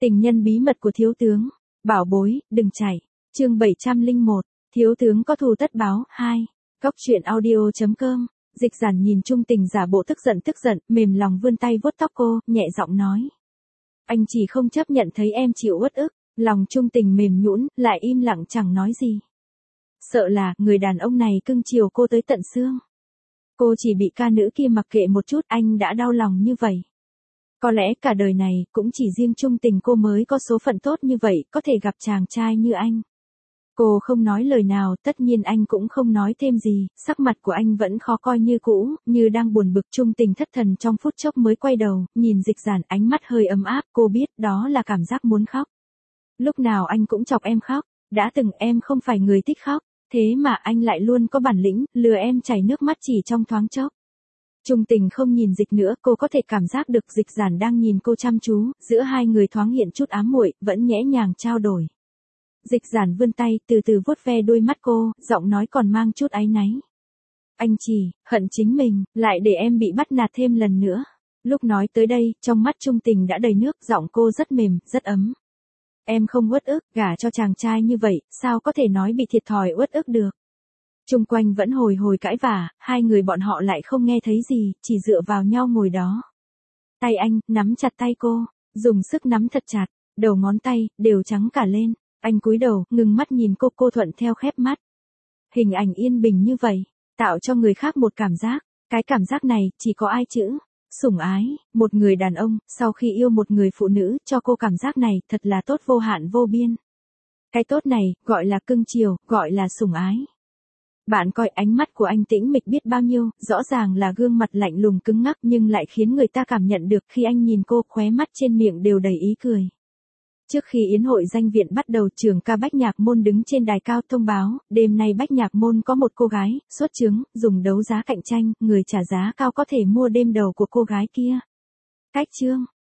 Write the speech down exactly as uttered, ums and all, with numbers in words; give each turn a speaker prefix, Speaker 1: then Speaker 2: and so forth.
Speaker 1: Tình nhân bí mật của thiếu tướng. Bảo bối, đừng chạy. Chương bảy trăm lẻ một. Thiếu tướng có thù tất báo. hai. Góc truyện audio chấm com. Dịch Giản nhìn Trung Tình giả bộ tức giận tức giận, mềm lòng vươn tay vuốt tóc cô, nhẹ giọng nói. Anh chỉ không chấp nhận thấy em chịu uất ức. Lòng Trung Tình mềm nhũn, lại im lặng chẳng nói gì. Sợ là, người đàn ông này cưng chiều cô tới tận xương. Cô chỉ bị ca nữ kia mặc kệ một chút, anh đã đau lòng như vậy. Có lẽ cả đời này, cũng chỉ riêng Trung Tình cô mới có số phận tốt như vậy, có thể gặp chàng trai như anh. Cô không nói lời nào, tất nhiên anh cũng không nói thêm gì, sắc mặt của anh vẫn khó coi như cũ, như đang buồn bực. Trung Tình thất thần trong phút chốc mới quay đầu, nhìn Dịch Giản, ánh mắt hơi ấm áp, cô biết đó là cảm giác muốn khóc. Lúc nào anh cũng chọc em khóc, đã từng em không phải người thích khóc, thế mà anh lại luôn có bản lĩnh, lừa em chảy nước mắt chỉ trong thoáng chốc. Trung Tình không nhìn Dịch nữa, cô có thể cảm giác được Dịch Giản đang nhìn cô chăm chú, giữa hai người thoáng hiện chút ám muội, vẫn nhẹ nhàng trao đổi. Dịch Giản vươn tay, từ từ vuốt ve đôi mắt cô, giọng nói còn mang chút áy náy. Anh chỉ hận chính mình, lại để em bị bắt nạt thêm lần nữa. Lúc nói tới đây, trong mắt Trung Tình đã đầy nước, giọng cô rất mềm, rất ấm. Em không uất ức, gả cho chàng trai như vậy, sao có thể nói bị thiệt thòi uất ức được. Chung quanh vẫn hồi hồi cãi vả, hai người bọn họ lại không nghe thấy gì, chỉ dựa vào nhau ngồi đó. Tay anh, nắm chặt tay cô, dùng sức nắm thật chặt, đầu ngón tay, đều trắng cả lên. Anh cúi đầu, ngừng mắt nhìn cô, cô thuận theo khép mắt. Hình ảnh yên bình như vậy, tạo cho người khác một cảm giác, cái cảm giác này, chỉ có ai chữ. Sủng ái, một người đàn ông, sau khi yêu một người phụ nữ, cho cô cảm giác này, thật là tốt vô hạn vô biên. Cái tốt này, gọi là cưng chiều, gọi là sủng ái. Bạn coi ánh mắt của anh tĩnh mịch biết bao nhiêu, rõ ràng là gương mặt lạnh lùng cứng ngắc nhưng lại khiến người ta cảm nhận được khi anh nhìn cô, khóe mắt trên miệng đều đầy ý cười. Trước khi yến hội danh viện bắt đầu, trường ca Bách Nhạc Môn đứng trên đài cao thông báo, đêm nay Bách Nhạc Môn có một cô gái, xuất chứng, dùng đấu giá cạnh tranh, người trả giá cao có thể mua đêm đầu của cô gái kia. Cách chương.